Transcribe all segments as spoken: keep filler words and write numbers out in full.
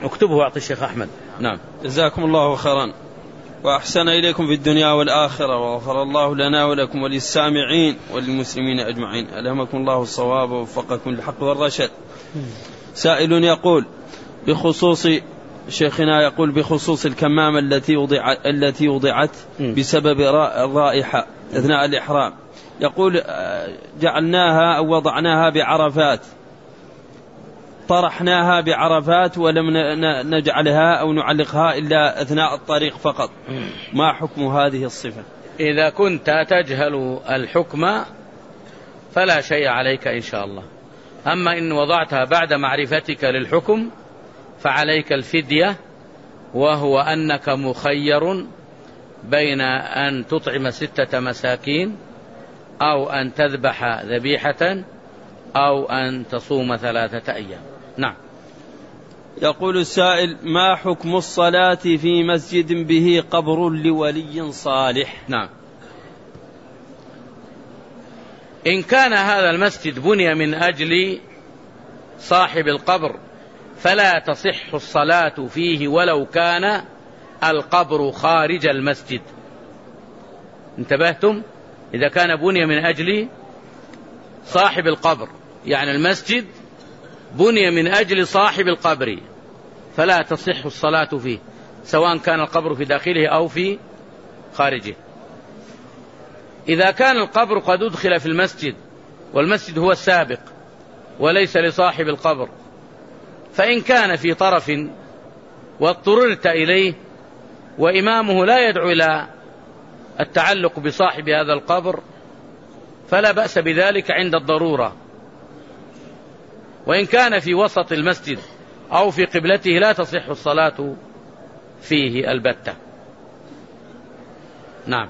اكتبه واعطي الشيخ أحمد. نعم. جزاكم الله خيرا وأحسن إليكم في الدنيا والآخرة، وغفر الله لنا ولكم وللسامعين وللمسلمين أجمعين. ألهمكم الله الصواب ووفقكم للحق والرشد. سائل يقول بخصوص شيخنا يقول بخصوص الكمامة التي وضع التي وضعت بسبب الرائحة أثناء الإحرام، يقول جعلناها أو وضعناها بعرفات، طرحناها بعرفات ولم نجعلها أو نعلقها إلا أثناء الطريق فقط، ما حكم هذه الصفة؟ إذا كنت تجهل الحكم فلا شيء عليك إن شاء الله. أما إن وضعتها بعد معرفتك للحكم فعليك الفدية، وهو أنك مخير بين أن تطعم ستة مساكين أو أن تذبح ذبيحة أو أن تصوم ثلاثة أيام. نعم. يقول السائل ما حكم الصلاة في مسجد به قبر لولي صالح؟ نعم. إن كان هذا المسجد بني من أجل صاحب القبر فلا تصح الصلاة فيه ولو كان القبر خارج المسجد. انتبهتم؟ إذا كان بني من أجل صاحب القبر، يعني المسجد بني من أجل صاحب القبر، فلا تصح الصلاة فيه سواء كان القبر في داخله أو في خارجه. إذا كان القبر قد أدخل في المسجد والمسجد هو السابق وليس لصاحب القبر، فإن كان في طرف واضطررت إليه وإمامه لا يدعو إلى التعلق بصاحب هذا القبر فلا بأس بذلك عند الضرورة. وإن كان في وسط المسجد أو في قبلته لا تصح الصلاة فيه البتة. نعم.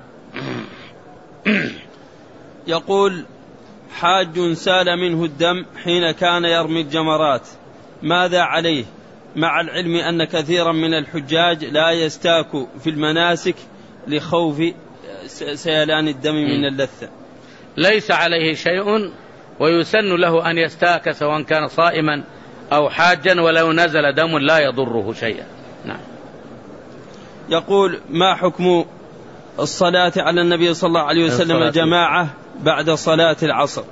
يقول حاج سال منه الدم حين كان يرمي الجمرات، ماذا عليه مع العلم أن كثيرا من الحجاج لا يستاك في المناسك لخوف سيلان الدم من اللثة؟ ليس عليه شيء، ويسن له أن يستاك سواء كان صائما أو حاجا، ولو نزل دم لا يضره شيئا. نعم. يقول ما حكم الصلاة على النبي صلى الله عليه وسلم الجماعة بعد صلاة العصر؟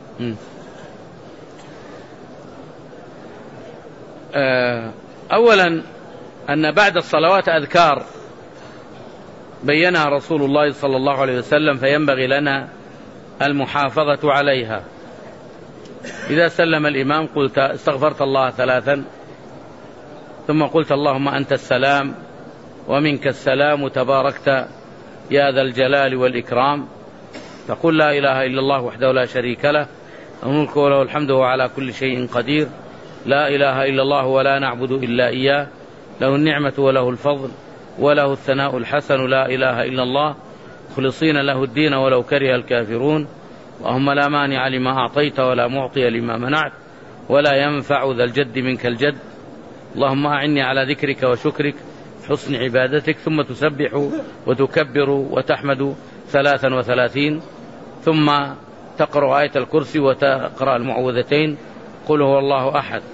أولا أن بعد الصلوات أذكار بينها رسول الله صلى الله عليه وسلم، فينبغي لنا المحافظة عليها. إذا سلم الإمام قلت استغفرت الله ثلاثا، ثم قلت اللهم أنت السلام ومنك السلام تباركت يا ذا الجلال والإكرام، تقول لا إله إلا الله وحده لا شريك له الملك وله الحمد وهو على كل شيء قدير، لا إله إلا الله ولا نعبد إلا إياه، له النعمة وله الفضل وله الثناء الحسن، لا إله إلا الله مخلصين له الدين ولو كره الكافرون، اللهم لا مانع لما أعطيت ولا معطي لما منعت ولا ينفع ذا الجد منك الجد، اللهم أعني على ذكرك وشكرك حسن عبادتك. ثم تسبح وتكبر وتحمد ثلاثا وثلاثين، ثم تقرأ آية الكرسي وتقرأ المعوذتين قل هو الله أحد.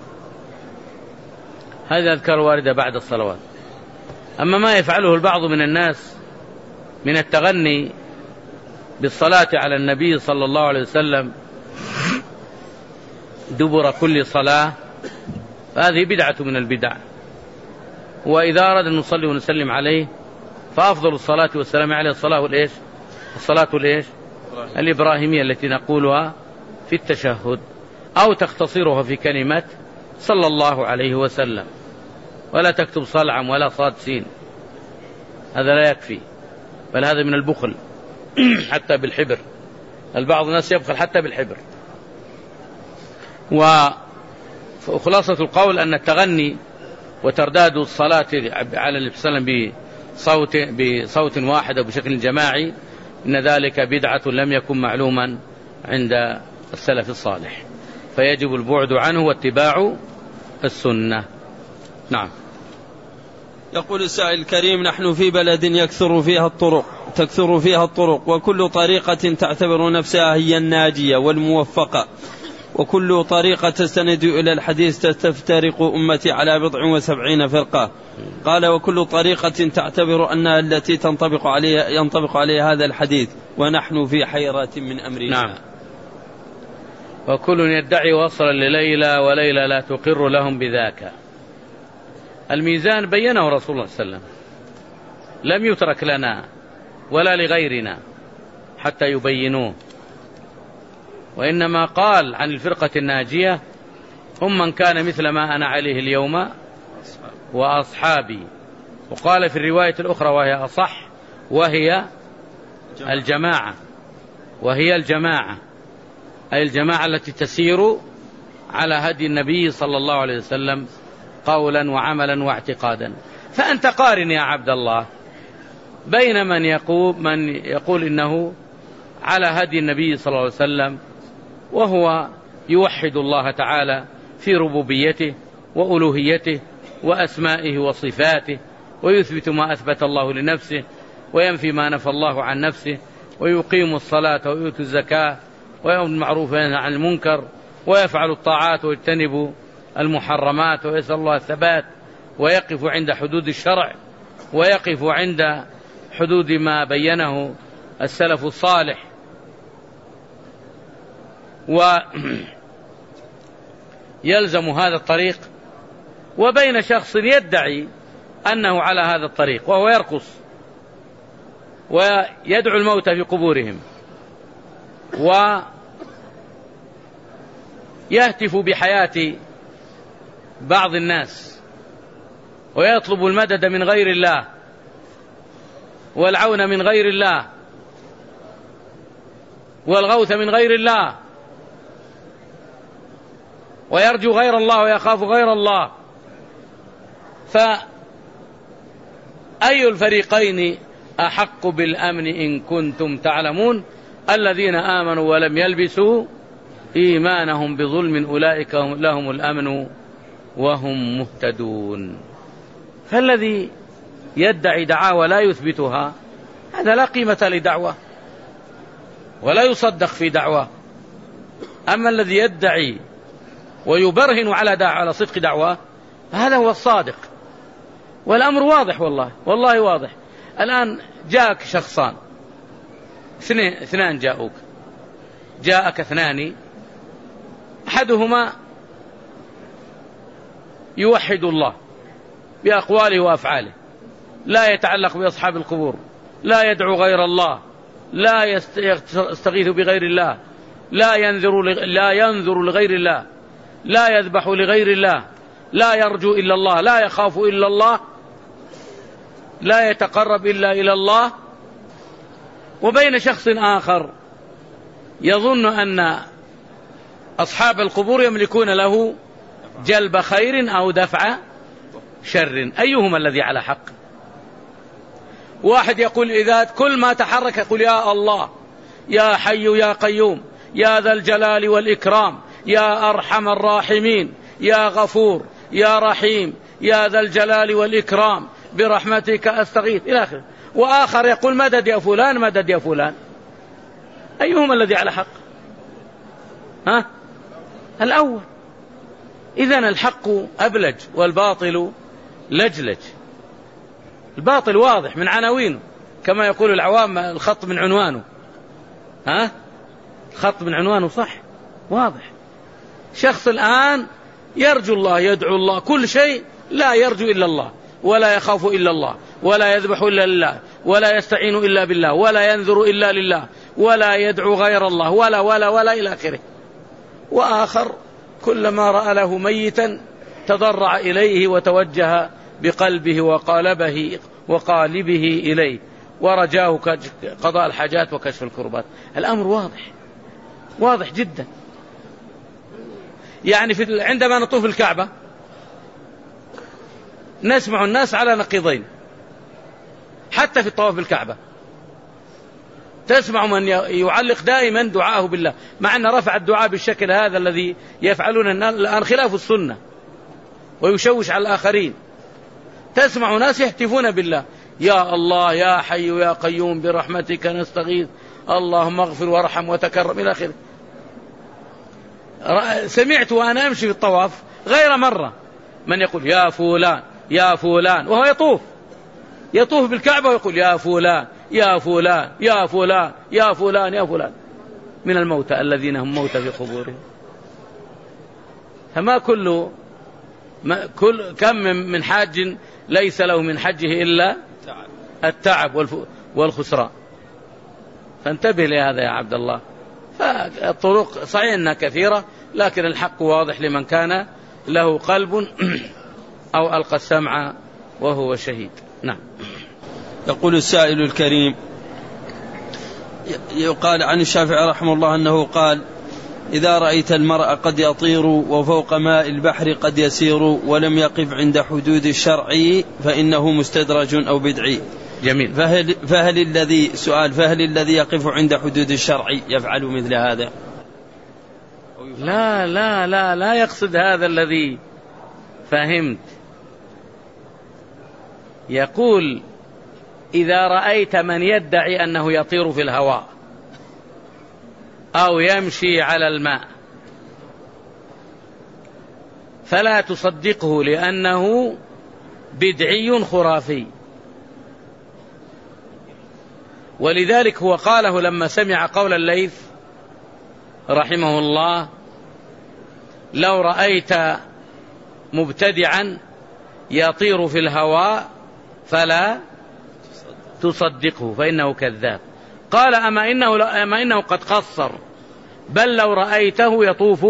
هذه أذكار واردة بعد الصلوات. أما ما يفعله البعض من الناس من التغني بالصلاة على النبي صلى الله عليه وسلم دبر كل صلاة، فهذه بدعة من البدع. وإذا أراد أن نصلي ونسلم عليه فأفضل الصلاة والسلام عليه الصلاة والإيش الصلاة والإيش الإبراهيمية التي نقولها في التشهد، أو تختصرها في كلمة صلى الله عليه وسلم، ولا تكتب صلعم ولا صاد سين، هذا لا يكفي، بل هذا من البخل حتى بالحبر. البعض الناس يبخل حتى بالحبر. وخلاصة القول أن التغني وترداد الصلاة على النبي صلى الله عليه وسلم بصوت, بصوت واحد أو بشكل جماعي إن ذلك بدعة لم يكن معلوما عند السلف الصالح، فيجب البعد عنه واتباع السنة. نعم. يقول السائل الكريم نحن في بلد يكثر فيها الطرق تكثر فيها الطرق وكل طريقة تعتبر نفسها هي الناجية والموفقة، وكل طريقة تستند إلى الحديث تفترق أمتي على بضع وسبعين فرقة. قال وكل طريقة تعتبر أنها التي تنطبق عليها ينطبق عليها هذا الحديث ونحن في حيرة من أمرنا. نعم. وكل يدعي وصلا لليلى وليلى لا تقر لهم بذاك. الميزان بينه رسول الله صلى الله عليه وسلم، لم يترك لنا ولا لغيرنا حتى يبينوه، وإنما قال عن الفرقة الناجية هم من كان مثل ما أنا عليه اليوم وأصحابي. وقال في الرواية الأخرى وهي أصح وهي الجماعة، وهي الجماعة أي الجماعة التي تسير على هدي النبي صلى الله عليه وسلم قولا وعملا واعتقادا. فأنت قارن يا عبد الله بين من يقول, من يقول إنه على هدي النبي صلى الله عليه وسلم وهو يوحد الله تعالى في ربوبيته وألوهيته وأسمائه وصفاته، ويثبت ما أثبت الله لنفسه وينفي ما نفى الله عن نفسه، ويقيم الصلاة ويؤتي الزكاة ويأمر بالمعروف وينهى عن المنكر ويفعل الطاعات ويجتنب المحرمات ويسأل الله الثبات ويقف عند حدود الشرع ويقف عند حدود ما بينه السلف الصالح. ويلزم هذا الطريق، وبين شخص يدعي أنه على هذا الطريق وهو يرقص ويدعو الموتى في قبورهم ويهتف بحياة بعض الناس ويطلب المدد من غير الله والعون من غير الله والغوث من غير الله ويرجو غير الله ويخاف غير الله. فأي الفريقين أحق بالأمن إن كنتم تعلمون؟ الذين آمنوا ولم يلبسوا إيمانهم بظلم أولئك لهم الأمن وهم مهتدون. فالذي يدعي دعاوى لا يثبتها هذا لا قيمة لدعوة ولا يصدق في دعوة. أما الذي يدعي ويبرهن على دعوة على صدق دعوة هذا هو الصادق. والأمر واضح، والله والله واضح. الآن جاءك شخصان، اثنان جاءوك، جاءك اثنان، أحدهما يوحد الله بأقواله وأفعاله، لا يتعلق بأصحاب القبور، لا يدعو غير الله، لا يستغيث بغير الله، لا ينذر لا ينذر لغير الله، لا يذبح لغير الله، لا يرجو إلا الله، لا يخاف إلا الله، لا يتقرب إلا إلى الله. وبين شخص آخر يظن أن أصحاب القبور يملكون له جلب خير أو دفع شر. أيهما الذي على حق؟ واحد يقول إذا كل ما تحرك يقول يا الله، يا حي يا قيوم، يا ذا الجلال والإكرام، يا أرحم الراحمين، يا غفور، يا رحيم، يا ذا الجلال والإكرام، برحمتك أستغيث إلى آخره. وآخر يقول مدد يا فلان، مدد يا فلان. أيهما الذي على حق؟ ها؟ الأول. إذن الحق أبلج والباطل لجلج. الباطل واضح من عناوينه، كما يقول العوام الخط من عنوانه. ها؟ الخط من عنوانه صح واضح. شخص الآن يرجو الله، يدعو الله، كل شيء لا يرجو إلا الله، ولا يخاف إلا الله، ولا يذبح إلا لله، ولا يستعين إلا بالله، ولا ينذر إلا لله، ولا يدعو غير الله، ولا ولا ولا إلى آخره. وآخر كلما رأى له ميتا تضرع إليه وتوجه بقلبه وقالبه وقالبه إليه ورجاه قضاء الحاجات وكشف الكربات. الأمر واضح واضح جدا. يعني في عندما نطوف الكعبة نسمع الناس على نقيضين، حتى في الطواف بالكعبة تسمع من يعلق دائما دعاءه بالله، مع أن رفع الدعاء بالشكل هذا الذي يفعلون الآن خلاف السنة ويشوش على الآخرين. تسمع ناس يهتفون بالله، يا الله يا حي يا قيوم برحمتك نستغيث اللهم اغفر وارحم وتكرم إلى آخره. سمعت وأنا أمشي في الطواف غير مرة من يقول يا فلان يا فلان، وهو يطوف يطوف بالكعبة ويقول يا فلان يا فلان يا فلان يا فلان يا فلان من الموتى الذين هم موتى في قبورهم. فما كل ما كل كم من حاج ليس له من حجه إلا التعب والخسران. فانتبه لهذا يا عبد الله. فالطرق صحيح أنها كثيرة، لكن الحق واضح لمن كان له قلب أو ألقى السمع وهو شهيد. نعم. يقول السائل الكريم، يقال عن الشافعي رحمه الله أنه قال: إذا رأيت المرء قد يطير وفوق ماء البحر قد يسير ولم يقف عند حدود الشرع فإنه مستدرج أو بدعي. جميل. فهل, فهل الذي سؤال فهل الذي يقف عند حدود الشرع يفعل مثل هذا؟ لا لا لا لا يقصد هذا الذي فهمت. يقول: إذا رأيت من يدعي أنه يطير في الهواء أو يمشي على الماء فلا تصدقه، لأنه بدعي خرافي. ولذلك هو قاله لما سمع قول الليث رحمه الله: لو رأيت مبتدعا يطير في الهواء فلا تصدقه فإنه كذاب. قال: أما إنه, أما إنه قد قصر، بل لو رأيته يطوف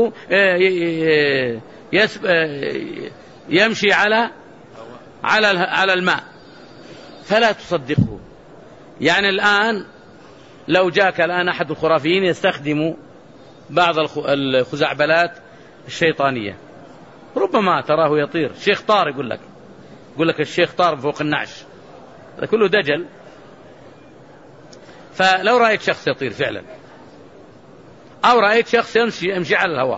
يمشي على على على الماء فلا تصدقه. يعني الآن لو جاك الآن أحد الخرافيين يستخدم بعض الخزعبلات الشيطانية، ربما تراه يطير. الشيخ طار يقول لك يقول لك الشيخ طار فوق النعش، هذا كله دجل. فلو رأيت شخص يطير فعلا، أو رأيت شخص يمشي, يمشي على الهواء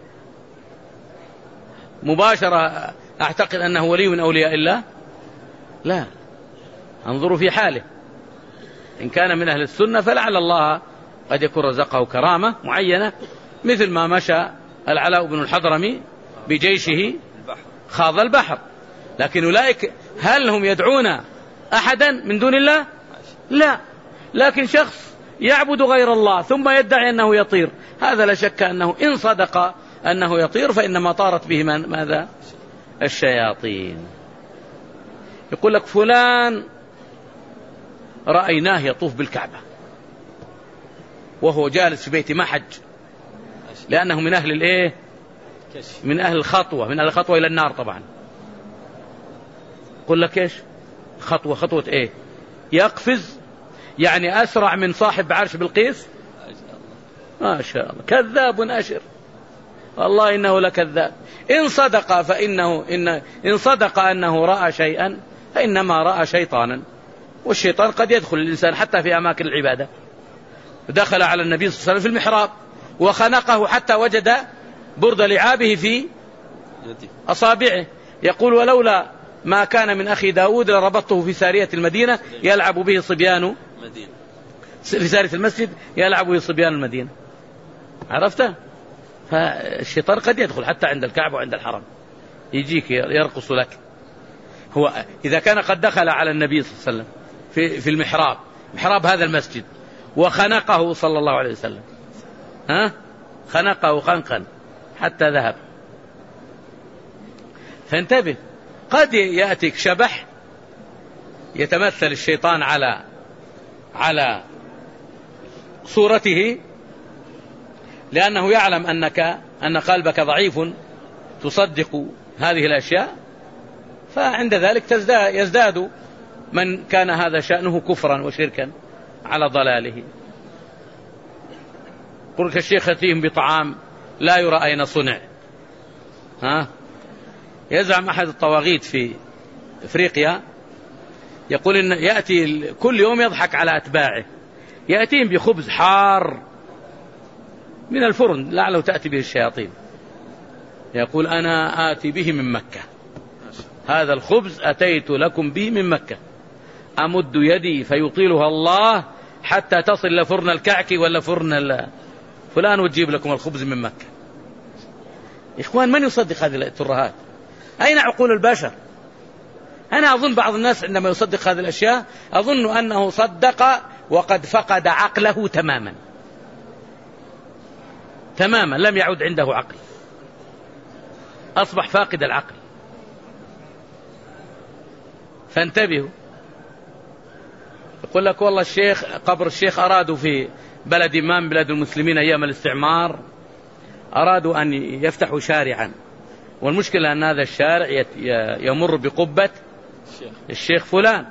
مباشرة، أعتقد أنه ولي من أولياء الله؟ لا، انظروا في حاله. إن كان من أهل السنة فلعل الله قد يكون رزقه كرامة معينة، مثل ما مشى العلاء بن الحضرمي بجيشه خاض البحر. لكن أولئك هل هم يدعون أحدا من دون الله؟ لا. لكن شخص يعبد غير الله ثم يدعي أنه يطير، هذا لا شك أنه إن صدق أنه يطير فإنما طارت به من ماذا؟ الشياطين. يقول لك فلان رأيناه يطوف بالكعبة وهو جالس في بيته ما حج، لأنه من أهل الإيه؟ من أهل الخطوة، من أهل الخطوة إلى النار طبعا. يقول لك إيش خطوة؟ خطوة إيه؟ يقفز، يعني أسرع من صاحب عرش بلقيس. ما شاء الله، كذاب أشر، والله إنه لكذاب. إن صدق فإنه إن, إن صدق أنه رأى شيئا فإنما رأى شيطانا، والشيطان قد يدخل الإنسان حتى في أماكن العبادة. دخل على النبي صلى الله عليه وسلم في المحراب وخنقه حتى وجد برد لعابه في أصابعه. يقول: ولولا ما كان من أخي داود لربطته في سارية المدينة يلعب به صبيان في سارية المسجد يلعب به صبيان المدينة. عرفت؟ فالشيطان قد يدخل حتى عند الكعبة وعند الحرم، يجيك يرقص لك. هو إذا كان قد دخل على النبي صلى الله عليه وسلم في, في المحراب، محراب هذا المسجد، وخنقه صلى الله عليه وسلم، ها؟ خنقه خنقا حتى ذهب. فانتبه، قد يأتيك شبح يتمثل الشيطان على على صورته، لأنه يعلم أنك أن قلبك ضعيف تصدق هذه الأشياء، فعند ذلك تزداد يزداد من كان هذا شأنه كفرا وشركا على ضلاله. قل كالشيخ يأتيهم بطعام لا يرى أين صنع. ها؟ يزعم أحد الطواغيت في إفريقيا، يقول إن يأتي كل يوم يضحك على أتباعه، يأتيهم بخبز حار من الفرن لعله تأتي به الشياطين، يقول: أنا آتي به من مكة، هذا الخبز أتيت لكم به من مكة، أمد يدي فيطيلها الله حتى تصل لفرن الكعك ولا فرن فلان وتجيب لكم الخبز من مكة. إخوان، من يصدق هذه الترهات؟ أين عقول البشر؟ أنا أظن بعض الناس عندما يصدق هذه الأشياء أظن أنه صدق وقد فقد عقله تماما تماما، لم يعد عنده عقل، أصبح فاقد العقل. فانتبهوا. يقول لك والله الشيخ قبر الشيخ أرادوا في بلد ما من بلاد المسلمين أيام الاستعمار أرادوا أن يفتحوا شارعا، والمشكلة أن هذا الشارع يمر بقبة الشيخ فلان،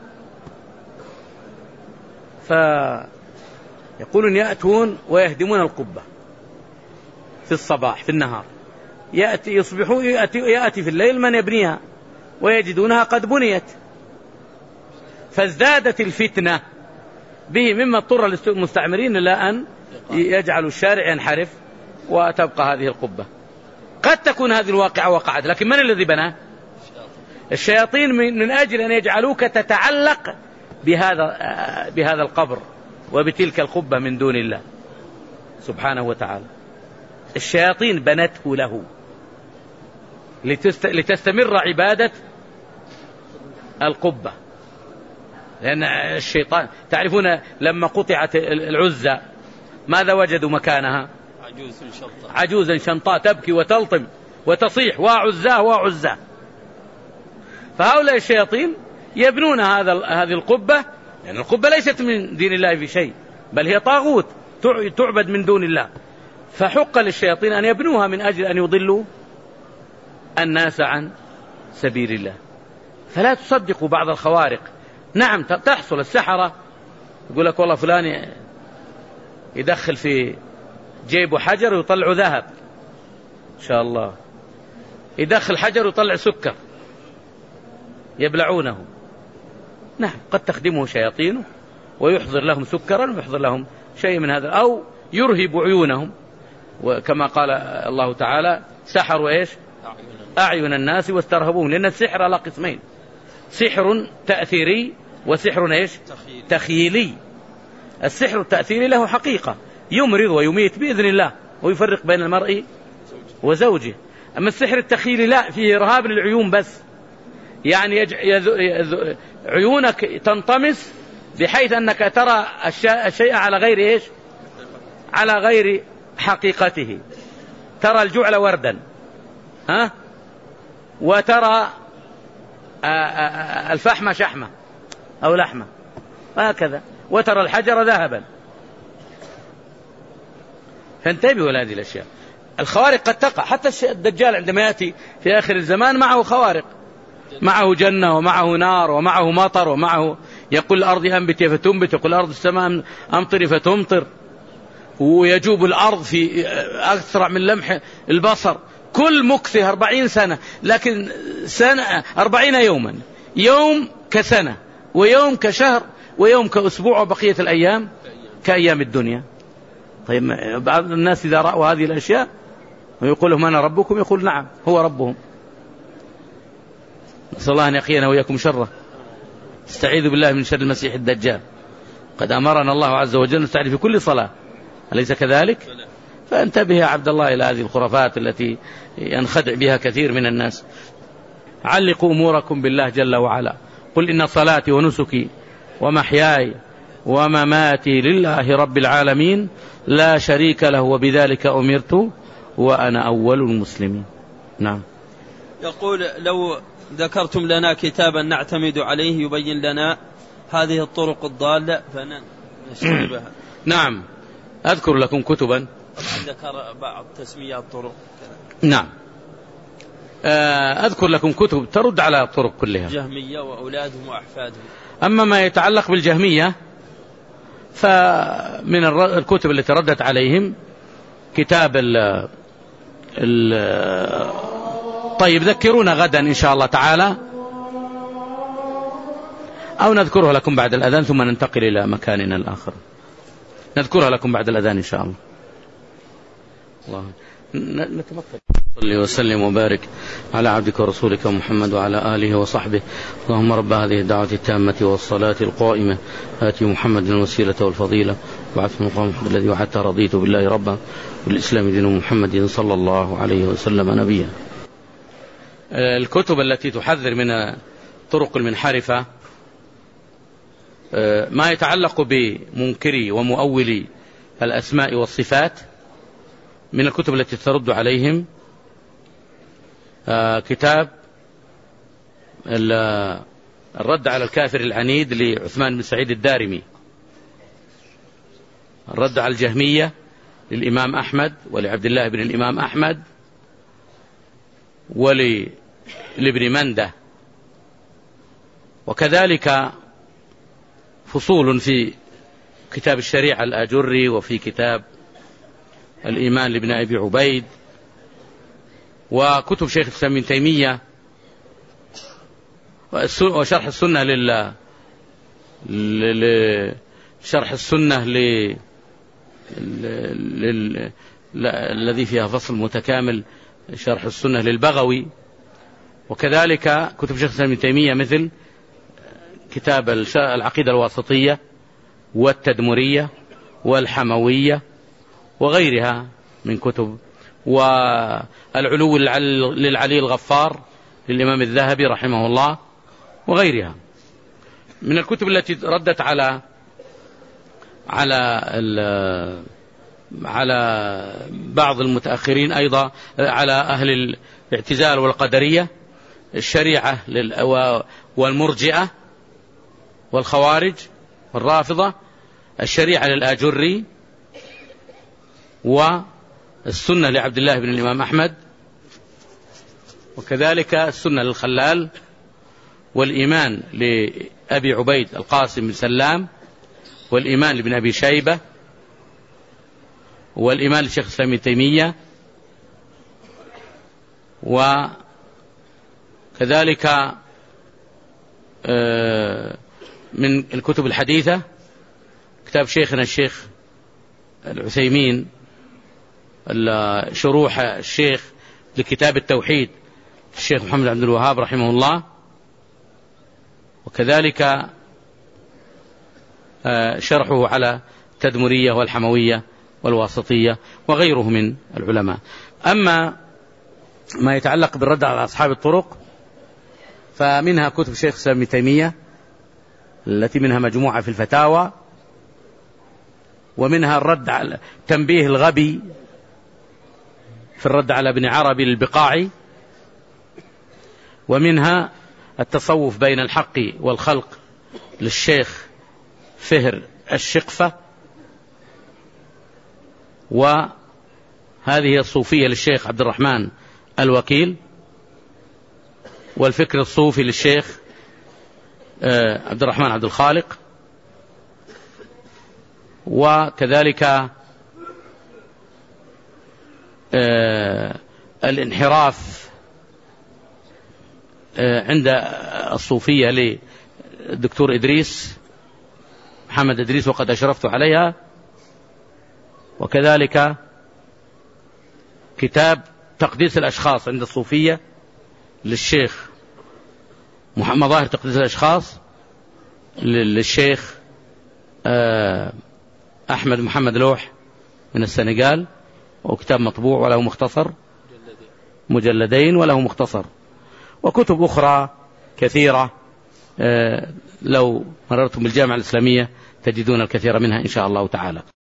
فيقولون يأتون ويهدمون القبة في الصباح في النهار، يأتي يصبحوا يأتي, يأتي في الليل من يبنيها ويجدونها قد بنيت، فازدادت الفتنة به مما اضطر المستعمرين إلى أن يجعلوا الشارع ينحرف وتبقى هذه القبة. قد تكون هذه الواقعة وقعت، لكن من الذي بناه؟ الشياطين من أجل أن يجعلوك تتعلق بهذا بهذا القبر وبتلك القبة من دون الله سبحانه وتعالى. الشياطين بنته له لتستمر عبادة القبة، لأن الشيطان تعرفون لما قطعت العزى ماذا وجدوا مكانها؟ عجوزا شنطاء تبكي وتلطم وتصيح وعزاه وعزاه. فهؤلاء الشياطين يبنون هذا هذه القبة، لأن يعني القبة ليست من دين الله في شيء، بل هي طاغوت تعبد من دون الله، فحق للشياطين أن يبنوها من أجل أن يضلوا الناس عن سبيل الله. فلا تصدقوا بعض الخوارق. نعم تحصل، السحرة يقول لك والله فلان يدخل في جيبه حجر ويطلع ذهب إن شاء الله، يدخل حجر ويطلع سكر يبلعونه. نعم قد تخدمه شياطينه ويحضر لهم سكرا ويحضر لهم شيء من هذا، أو يرهب عيونهم، وكما قال الله تعالى سحروا إيش؟ أعين الناس واسترهبوهم، لأن السحر على قسمين، سحر تأثيري وسحر إيش؟ تخيلي. السحر التأثيري له حقيقة يمرض ويميت بإذن الله ويفرق بين المرء وزوجه. أما السحر التخيلي لا، فيه إرهاب للعيون بس، يعني يج... يذ... يذ... عيونك تنطمس بحيث أنك ترى الشيء على غير إيش؟ على غير حقيقته. ترى الجعل وردا ها؟ وترى الفحم شحمة أو لحمة هكذا، وترى الحجر ذهبا. فانتبهوا لهذه الأشياء. الخوارق قد تقع، حتى الدجال عندما يأتي في آخر الزمان معه خوارق، معه جنة ومعه نار ومعه مطر ومعه يقول الأرض أنبتي فتنبت، يقول الأرض السماء أمطري فتمطر، ويجوب الأرض في أسرع من لمح البصر، كل مكثه أربعين سنة، لكن سنة أربعين يوما، يوم كسنة ويوم كشهر ويوم كأسبوع وبقية الأيام كأيام الدنيا. طيب بعض الناس إذا رأوا هذه الأشياء ويقول لهم أنا ربكم، يقول نعم هو ربهم. نسأل الله أن يقينا وإياكم شره. استعيذ بالله من شر المسيح الدجال، قد أمرنا الله عز وجل نستعيذ في كل صلاة، أليس كذلك؟ فانتبه يا عبد الله إلى هذه الخرافات التي ينخدع بها كثير من الناس. علقوا أموركم بالله جل وعلا. قل إن صلاتي ونسكي ومحياي ومماتي لله رب العالمين لا شريك له وبذلك أمرت وأنا أول المسلمين. نعم. يقول لو ذكرتم لنا كتابا نعتمد عليه يبين لنا هذه الطرق الضالة فنشتري بها. نعم أذكر لكم كتبا ذكر بعض تسميات الطرق. نعم أذكر لكم كتب ترد على الطرق كلها، جهمية وأولادهم وأحفادهم. أما ما يتعلق بالجهمية فمن الكتب التي ردت عليهم كتاب ال ال طيب ذكرونا غدا إن شاء الله تعالى، أو نذكرها لكم بعد الأذان ثم ننتقل إلى مكاننا الآخر. نذكرها لكم بعد الأذان إن شاء الله. الله نتمثل. صلي وسلم وبارك على عبدك ورسولك محمد وعلى آله وصحبه. اللهم رب هذه الدعوة التامة والصلاة القائمة آتي محمد الوسيلة والفضيلة وبعث مقام محمد الذي وحدته رضيت بالله ربا والإسلام دين محمد صلى الله عليه وسلم نبيا. الكتب التي تحذر من طرق المنحرفة ما يتعلق بمنكري ومؤولي الأسماء والصفات من الكتب التي ترد عليهم كتاب الرد على الكافر العنيد لعثمان بن سعيد الدارمي، الرد على الجهمية للإمام أحمد ولعبد الله بن الإمام أحمد ولابن منده، وكذلك فصول في كتاب الشريعة الآجري وفي كتاب الإيمان لابن أبي عبيد، وكتب شيخ الإسلام ابن تيمية، وشرح السنة لل شرح السنة ل لل... الذي فيها فصل متكامل شرح السنة للبغوي، وكذلك كتب شيخ الإسلام ابن تيمية مثل كتاب العقيدة الواسطية والتدمرية والحموية وغيرها من كتب، والعلو للعلي الغفار للإمام الذهبي رحمه الله وغيرها من الكتب التي ردت على على على بعض المتأخرين أيضا، على أهل الاعتزال والقدرية، الشريعة والمرجئة والخوارج والرافضة، الشريعة للآجري، والسنة لعبد الله بن الإمام أحمد، وكذلك السنة للخلال، والإيمان لأبي عبيد القاسم بن سلام، والإيمان لابن أبي شيبة، والإيمان لشيخ الإسلام ابن تيمية، وكذلك من الكتب الحديثة كتاب شيخنا الشيخ العثيمين، شروح الشيخ لكتاب التوحيد الشيخ محمد عبد الوهاب رحمه الله، وكذلك شرحه على التدمرية والحموية والواسطية وغيره من العلماء. أما ما يتعلق بالرد على أصحاب الطرق فمنها كتب شيخ الإسلام ابن تيمية التي منها مجموعة في الفتاوى، ومنها الرد على تنبيه الغبي في الرد على ابن عربي البقاعي، ومنها التصوف بين الحق والخلق للشيخ فهر الشقفة، وهذه الصوفية للشيخ عبد الرحمن الوكيل، والفكر الصوفي للشيخ عبد الرحمن عبد الخالق، وكذلك الانحراف عند الصوفية للدكتور إدريس محمد إدريس وقد أشرفت عليها، وكذلك كتاب تقديس الأشخاص عند الصوفية للشيخ محمد ظاهر تقديس الأشخاص للشيخ أحمد محمد لوح من السنغال، وكتاب مطبوع وله مختصر مجلدين وله مختصر، وكتب أخرى كثيرة لو مررتم بالجامعة الإسلامية تجدون الكثير منها إن شاء الله تعالى.